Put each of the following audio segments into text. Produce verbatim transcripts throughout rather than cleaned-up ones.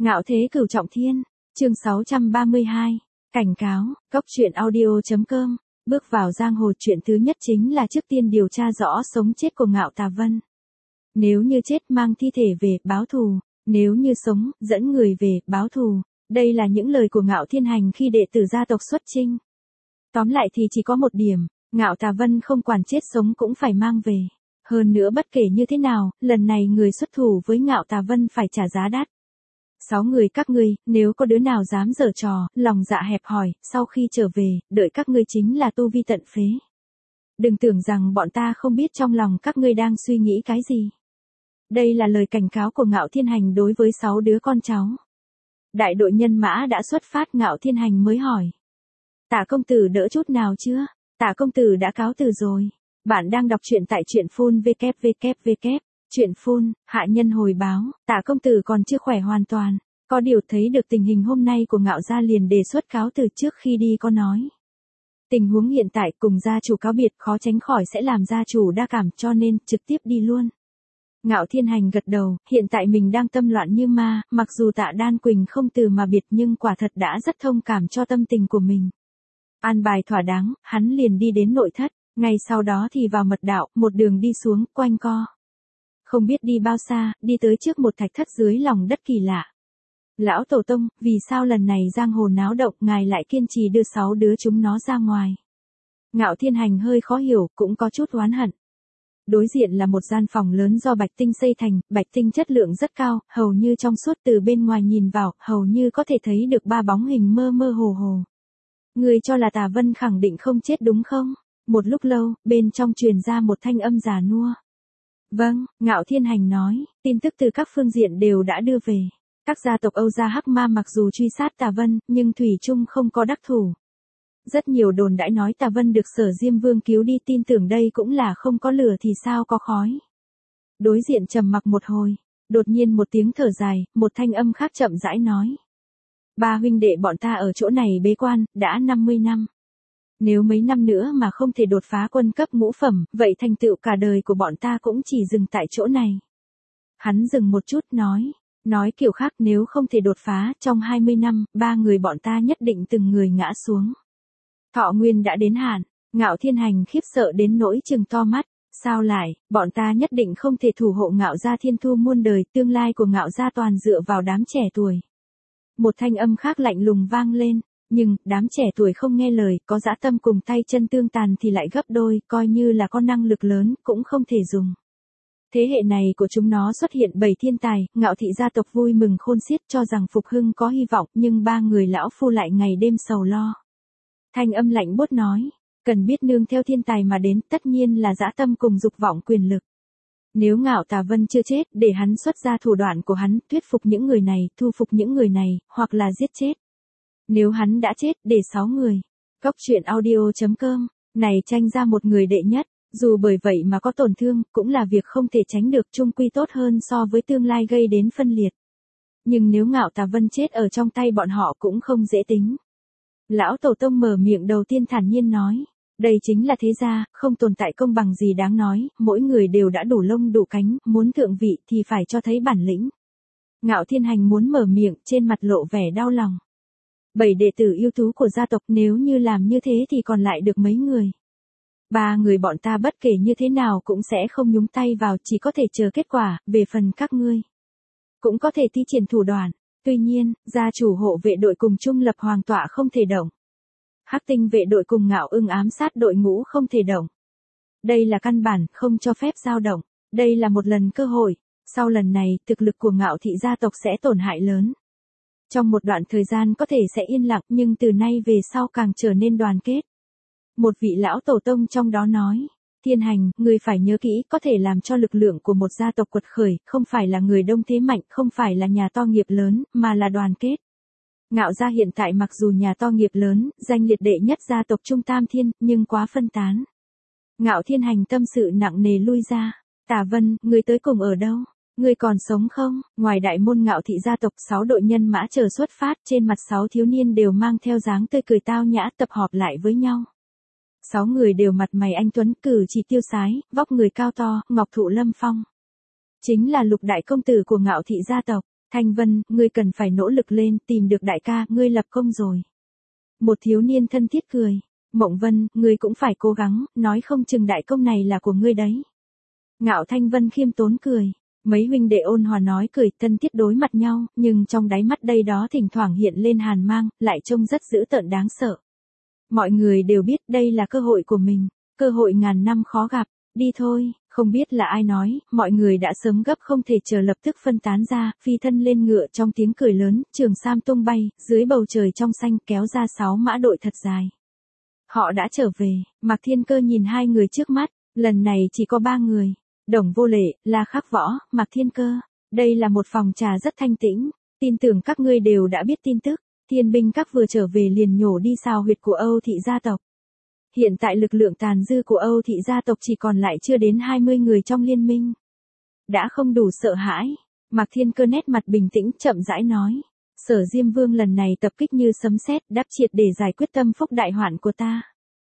Ngạo thế cửu trọng thiên, chương sáu trăm ba mươi hai, cảnh cáo, cốc truyện audio chấm com, bước vào giang hồ chuyện thứ nhất chính là trước tiên điều tra rõ sống chết của Ngạo Tà Vân. Nếu như chết mang thi thể về, báo thù, nếu như sống, dẫn người về, báo thù. Đây là những lời của Ngạo Thiên Hành khi đệ tử gia tộc xuất chinh. Tóm lại thì chỉ có một điểm, Ngạo Tà Vân không quản chết sống cũng phải mang về. Hơn nữa bất kể như thế nào, lần này người xuất thủ với Ngạo Tà Vân phải trả giá đắt. Sáu người các ngươi, nếu có đứa nào dám giở trò, lòng dạ hẹp hòi, sau khi trở về, đợi các ngươi chính là tu vi tận phế. Đừng tưởng rằng bọn ta không biết trong lòng các ngươi đang suy nghĩ cái gì. Đây là lời cảnh cáo của Ngạo Thiên Hành đối với sáu đứa con cháu. Đại đội nhân mã đã xuất phát, Ngạo Thiên Hành mới hỏi. Tả công tử đỡ chút nào chưa? Tả công tử đã cáo từ rồi. Bạn đang đọc truyện tại truyện phun www. Truyện phun, hạ nhân hồi báo, Tả công tử còn chưa khỏe hoàn toàn. Có điều thấy được tình hình hôm nay của Ngạo gia liền đề xuất cáo từ, trước khi đi có nói. Tình huống hiện tại cùng gia chủ cáo biệt khó tránh khỏi sẽ làm gia chủ đa cảm, cho nên trực tiếp đi luôn. Ngạo Thiên Hành gật đầu, hiện tại mình đang tâm loạn như ma, mặc dù Tạ Đan Quỳnh không từ mà biệt nhưng quả thật đã rất thông cảm cho tâm tình của mình. An bài thỏa đáng, hắn liền đi đến nội thất, ngay sau đó thì vào mật đạo, một đường đi xuống, quanh co. Không biết đi bao xa, đi tới trước một thạch thất dưới lòng đất kỳ lạ. Lão Tổ Tông, vì sao lần này giang hồ náo động, ngài lại kiên trì đưa sáu đứa chúng nó ra ngoài? Ngạo Thiên Hành hơi khó hiểu, cũng có chút oán hận. Đối diện là một gian phòng lớn do bạch tinh xây thành, bạch tinh chất lượng rất cao, hầu như trong suốt, từ bên ngoài nhìn vào, hầu như có thể thấy được ba bóng hình mơ mơ hồ hồ. Người cho là Tà Vân khẳng định không chết đúng không? Một lúc lâu, bên trong truyền ra một thanh âm già nua. Vâng, Ngạo Thiên Hành nói, tin tức từ các phương diện đều đã đưa về. Các gia tộc Âu Gia Hắc Ma mặc dù truy sát Tà Vân, nhưng thủy chung không có đắc thủ. Rất nhiều đồn đãi nói Tà Vân được Sở Diêm Vương cứu đi, tin tưởng đây cũng là không có lửa thì sao có khói. Đối diện trầm mặc một hồi, đột nhiên một tiếng thở dài, một thanh âm khác chậm rãi nói. Ba huynh đệ bọn ta ở chỗ này bế quan, đã năm mươi năm. Nếu mấy năm nữa mà không thể đột phá quân cấp ngũ phẩm, vậy thành tựu cả đời của bọn ta cũng chỉ dừng tại chỗ này. Hắn dừng một chút nói, nói kiểu khác, nếu không thể đột phá, trong hai mươi năm, ba người bọn ta nhất định từng người ngã xuống. Thọ nguyên đã đến hạn, Ngạo Thiên Hành khiếp sợ đến nỗi trừng to mắt, sao lại, bọn ta nhất định không thể thủ hộ Ngạo gia thiên thu muôn đời, tương lai của Ngạo gia toàn dựa vào đám trẻ tuổi. Một thanh âm khác lạnh lùng vang lên, nhưng, đám trẻ tuổi không nghe lời, có dã tâm cùng tay chân tương tàn thì lại gấp đôi, coi như là có năng lực lớn, cũng không thể dùng. Thế hệ này của chúng nó xuất hiện bảy thiên tài, Ngạo thị gia tộc vui mừng khôn xiết, cho rằng phục hưng có hy vọng, nhưng ba người lão phu lại ngày đêm sầu lo. Thanh âm lạnh buốt nói, cần biết nương theo thiên tài mà đến, tất nhiên là dã tâm cùng dục vọng quyền lực. Nếu Ngạo Tà Vân chưa chết, để hắn xuất ra thủ đoạn của hắn, thuyết phục những người này, thu phục những người này, hoặc là giết chết. Nếu hắn đã chết, để sáu người. Cốc truyện audio chấm com, này tranh ra một người đệ nhất, dù bởi vậy mà có tổn thương, cũng là việc không thể tránh được, chung quy tốt hơn so với tương lai gây đến phân liệt. Nhưng nếu Ngạo Tà Vân chết ở trong tay bọn họ cũng không dễ tính. Lão Tổ Tông mở miệng đầu tiên thản nhiên nói, đây chính là thế gia, không tồn tại công bằng gì đáng nói, mỗi người đều đã đủ lông đủ cánh, muốn thượng vị thì phải cho thấy bản lĩnh. Ngạo Thiên Hành muốn mở miệng, trên mặt lộ vẻ đau lòng. Bảy đệ tử ưu tú của gia tộc, nếu như làm như thế thì còn lại được mấy người. Ba người bọn ta bất kể như thế nào cũng sẽ không nhúng tay vào, chỉ có thể chờ kết quả, về phần các ngươi. Cũng có thể thi triển thủ đoạn, tuy nhiên, gia chủ hộ vệ đội cùng trung lập hoàng tọa không thể động. Hắc tinh vệ đội cùng Ngạo Ưng ám sát đội ngũ không thể động. Đây là căn bản, không cho phép dao động, đây là một lần cơ hội, sau lần này, thực lực của Ngạo thị gia tộc sẽ tổn hại lớn. Trong một đoạn thời gian có thể sẽ yên lặng, nhưng từ nay về sau càng trở nên đoàn kết. Một vị lão tổ tông trong đó nói, Thiên Hành, người phải nhớ kỹ, có thể làm cho lực lượng của một gia tộc quật khởi, không phải là người đông thế mạnh, không phải là nhà to nghiệp lớn, mà là đoàn kết. Ngạo gia hiện tại mặc dù nhà to nghiệp lớn, danh liệt đệ nhất gia tộc Trung Tam Thiên, nhưng quá phân tán. Ngạo Thiên Hành tâm sự nặng nề lui ra, Tà Vân, người tới cùng ở đâu? Người còn sống không? Ngoài đại môn Ngạo thị gia tộc, sáu đội nhân mã chờ xuất phát, trên mặt sáu thiếu niên đều mang theo dáng tươi cười tao nhã, tập họp lại với nhau. Sáu người đều mặt mày anh tuấn, cử chỉ tiêu sái, vóc người cao to, ngọc thụ lâm phong. Chính là Lục đại công tử của Ngạo thị gia tộc. Thanh Vân, ngươi cần phải nỗ lực lên, tìm được đại ca, ngươi lập công rồi. Một thiếu niên thân thiết cười. Mộng Vân, ngươi cũng phải cố gắng, nói không chừng đại công này là của ngươi đấy. Ngạo Thanh Vân khiêm tốn cười. Mấy huynh đệ ôn hòa nói cười thân thiết đối mặt nhau, nhưng trong đáy mắt đây đó thỉnh thoảng hiện lên hàn mang, lại trông rất dữ tợn đáng sợ. Mọi người đều biết đây là cơ hội của mình, cơ hội ngàn năm khó gặp, đi thôi, không biết là ai nói, mọi người đã sớm gấp không thể chờ lập tức phân tán ra, phi thân lên ngựa trong tiếng cười lớn, trường sam tung bay, dưới bầu trời trong xanh kéo ra sáu mã đội thật dài. Họ đã trở về, Mạc Thiên Cơ nhìn hai người trước mắt, lần này chỉ có ba người. Đồng Vô Lệ, La Khắc Võ, Mạc Thiên Cơ. Đây là một phòng trà rất thanh tĩnh, tin tưởng các ngươi đều đã biết tin tức. Thiên binh các vừa trở về liền nhổ đi sào huyệt của Âu thị gia tộc. Hiện tại lực lượng tàn dư của Âu thị gia tộc chỉ còn lại chưa đến hai mươi người trong liên minh. Đã không đủ sợ hãi, Mạc Thiên Cơ nét mặt bình tĩnh chậm rãi nói. Sở Diêm Vương lần này tập kích như sấm sét, đáp triệt để giải quyết tâm phúc đại hoạn của ta.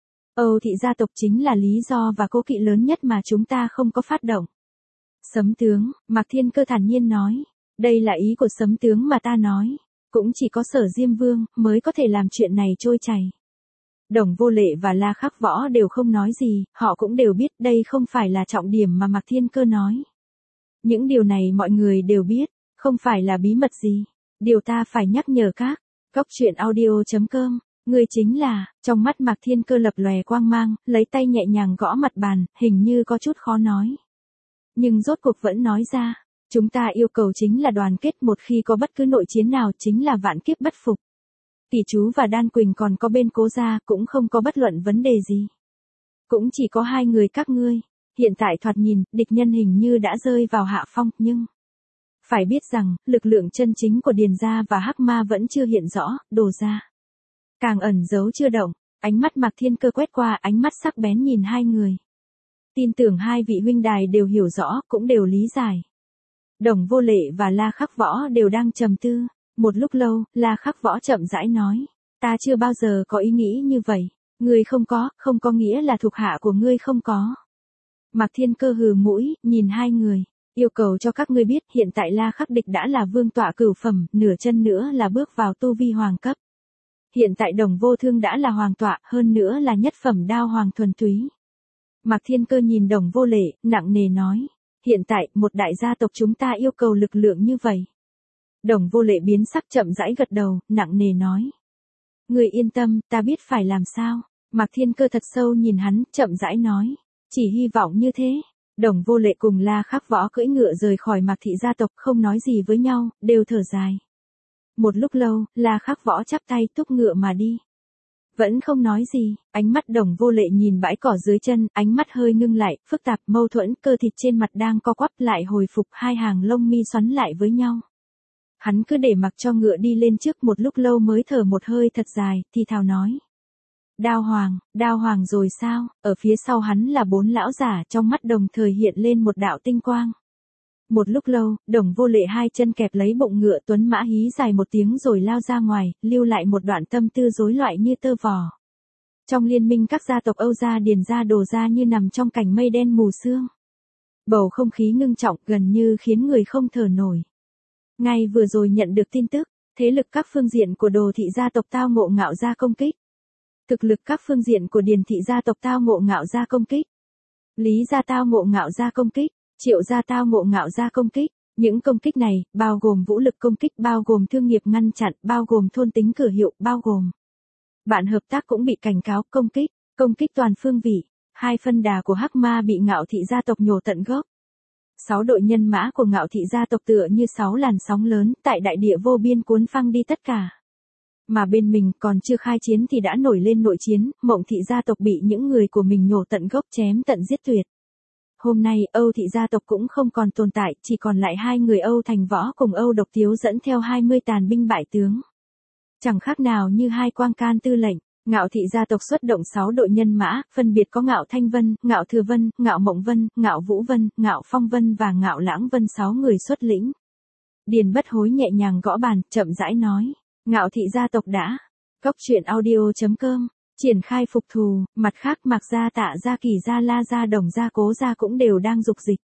Âu thị gia tộc chính là lý do và cố kỵ lớn nhất mà chúng ta không có phát động. Sấm tướng, Mạc Thiên Cơ thản nhiên nói. Đây là ý của sấm tướng mà ta nói. Cũng chỉ có Sở Diêm Vương mới có thể làm chuyện này trôi chảy. Đồng Vô Lệ và La Khắc Võ đều không nói gì, họ cũng đều biết đây không phải là trọng điểm mà Mạc Thiên Cơ nói. Những điều này mọi người đều biết, không phải là bí mật gì. Điều ta phải nhắc nhở các, cốc truyện audio chấm com. Người chính là, trong mắt Mạc Thiên Cơ lập lòe quang mang, lấy tay nhẹ nhàng gõ mặt bàn, hình như có chút khó nói. Nhưng rốt cuộc vẫn nói ra, chúng ta yêu cầu chính là đoàn kết, một khi có bất cứ nội chiến nào chính là vạn kiếp bất phục. Tỷ Chú và Đan Quỳnh còn có bên Cố gia cũng không có bất luận vấn đề gì. Cũng chỉ có hai người các ngươi, hiện tại thoạt nhìn, địch nhân hình như đã rơi vào hạ phong, nhưng... Phải biết rằng, lực lượng chân chính của Điền gia và Hắc Ma vẫn chưa hiện rõ, Đồ gia càng ẩn giấu chưa động. Ánh mắt Mạc Thiên Cơ quét qua, ánh mắt sắc bén nhìn hai người. Tin tưởng hai vị huynh đài đều hiểu rõ, cũng đều lý giải. Đồng Vô Lệ và La Khắc Võ đều đang trầm tư. Một lúc lâu, La Khắc Võ chậm rãi nói. Ta chưa bao giờ có ý nghĩ như vậy. Ngươi không có, không có nghĩa là thuộc hạ của ngươi không có. Mạc Thiên Cơ hừ mũi, nhìn hai người. Yêu cầu cho các ngươi biết hiện tại La Khắc Địch đã là vương tọa cửu phẩm, nửa chân nữa là bước vào tu vi hoàng cấp. Hiện tại Đồng Vô Thương đã là hoàng tọa, hơn nữa là nhất phẩm đao hoàng thuần túy. Mạc Thiên Cơ nhìn Đồng Vô Lệ, nặng nề nói. Hiện tại, một đại gia tộc chúng ta yêu cầu lực lượng như vậy. Đồng Vô Lệ biến sắc chậm rãi gật đầu, nặng nề nói. Người yên tâm, ta biết phải làm sao. Mạc Thiên Cơ thật sâu nhìn hắn, chậm rãi nói. Chỉ hy vọng như thế. Đồng Vô Lệ cùng La Khắc Võ cưỡi ngựa rời khỏi Mạc thị gia tộc, không nói gì với nhau, đều thở dài. Một lúc lâu, La Khắc Võ chắp tay túc ngựa mà đi. Vẫn không nói gì, ánh mắt Đồng Vô Lệ nhìn bãi cỏ dưới chân, ánh mắt hơi ngưng lại, phức tạp, mâu thuẫn, cơ thịt trên mặt đang co quắp lại hồi phục, hai hàng lông mi xoắn lại với nhau. Hắn cứ để mặc cho ngựa đi lên trước, một lúc lâu mới thở một hơi thật dài, thì thào nói. Đao Hoàng, Đao Hoàng rồi sao? Ở phía sau hắn là bốn lão giả, trong mắt đồng thời hiện lên một đạo tinh quang. Một lúc lâu, Đồng Vô Lệ hai chân kẹp lấy bụng ngựa, tuấn mã hí dài một tiếng rồi lao ra ngoài, lưu lại một đoạn tâm tư rối loạn như tơ vò. Trong liên minh các gia tộc Âu gia, Điền gia, Đồ gia như nằm trong cảnh mây đen mù sương. Bầu không khí ngưng trọng gần như khiến người không thở nổi. Ngay vừa rồi nhận được tin tức, thế lực các phương diện của Đồ thị gia tộc tao ngộ Ngạo gia công kích. Thực lực các phương diện của Điền thị gia tộc tao ngộ Ngạo gia công kích. Lý gia tao ngộ Ngạo gia công kích. Triệu gia tao ngộ Ngạo gia công kích. Những công kích này, bao gồm vũ lực công kích, bao gồm thương nghiệp ngăn chặn, bao gồm thôn tính cửa hiệu, bao gồm bạn hợp tác cũng bị cảnh cáo, công kích, công kích toàn phương vị. Hai phân đà của Hắc Ma bị Ngạo thị gia tộc nhổ tận gốc. Sáu đội nhân mã của Ngạo thị gia tộc tựa như sáu làn sóng lớn, tại đại địa vô biên cuốn phăng đi tất cả. Mà bên mình còn chưa khai chiến thì đã nổi lên nội chiến, Mộng thị gia tộc bị những người của mình nhổ tận gốc, chém tận giết tuyệt. Hôm nay, Âu thị gia tộc cũng không còn tồn tại, chỉ còn lại hai người Âu Thành Võ cùng Âu Độc Tiếu dẫn theo hai mươi tàn binh bại tướng. Chẳng khác nào như hai quang can tư lệnh. Ngạo thị gia tộc xuất động sáu đội nhân mã, phân biệt có Ngạo Thanh Vân, Ngạo Thừa Vân, Ngạo Mộng Vân, Ngạo Vũ Vân, Ngạo Phong Vân và Ngạo Lãng Vân, sáu người xuất lĩnh. Điền Bất Hối nhẹ nhàng gõ bàn, chậm rãi nói. Ngạo thị gia tộc đã. Cốc truyện audio chấm com. Triển khai phục thù, mặt khác Mạc gia, Tạ gia, Kỳ gia, La gia, Đồng gia, Cố gia cũng đều đang dục dịch.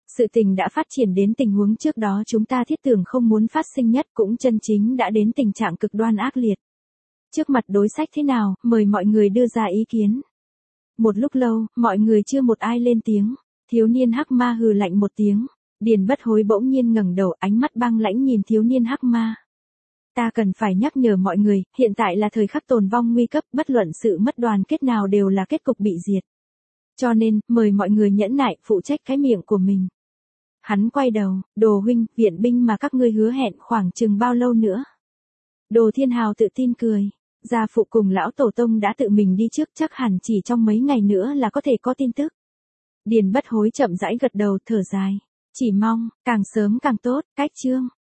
Sự tình đã phát triển đến tình huống trước đó chúng ta thiết tưởng không muốn phát sinh nhất cũng chân chính đã đến tình trạng cực đoan ác liệt. Trước mặt đối sách thế nào, mời mọi người đưa ra ý kiến. Một lúc lâu, mọi người chưa một ai lên tiếng. Thiếu niên hắc ma hừ lạnh một tiếng. Điền Bất Hối bỗng nhiên ngẩng đầu, ánh mắt băng lãnh nhìn thiếu niên hắc ma. Ta cần phải nhắc nhở mọi người, hiện tại là thời khắc tồn vong nguy cấp, bất luận sự mất đoàn kết nào đều là kết cục bị diệt. Cho nên, mời mọi người nhẫn nại, phụ trách cái miệng của mình. Hắn quay đầu, Đồ huynh, viện binh mà các ngươi hứa hẹn khoảng chừng bao lâu nữa? Đồ Thiên Hào tự tin cười. Gia phụ cùng lão tổ tông đã tự mình đi trước, chắc hẳn chỉ trong mấy ngày nữa là có thể có tin tức. Điền Bất Hối chậm rãi gật đầu, thở dài. Chỉ mong, càng sớm càng tốt, cách chương.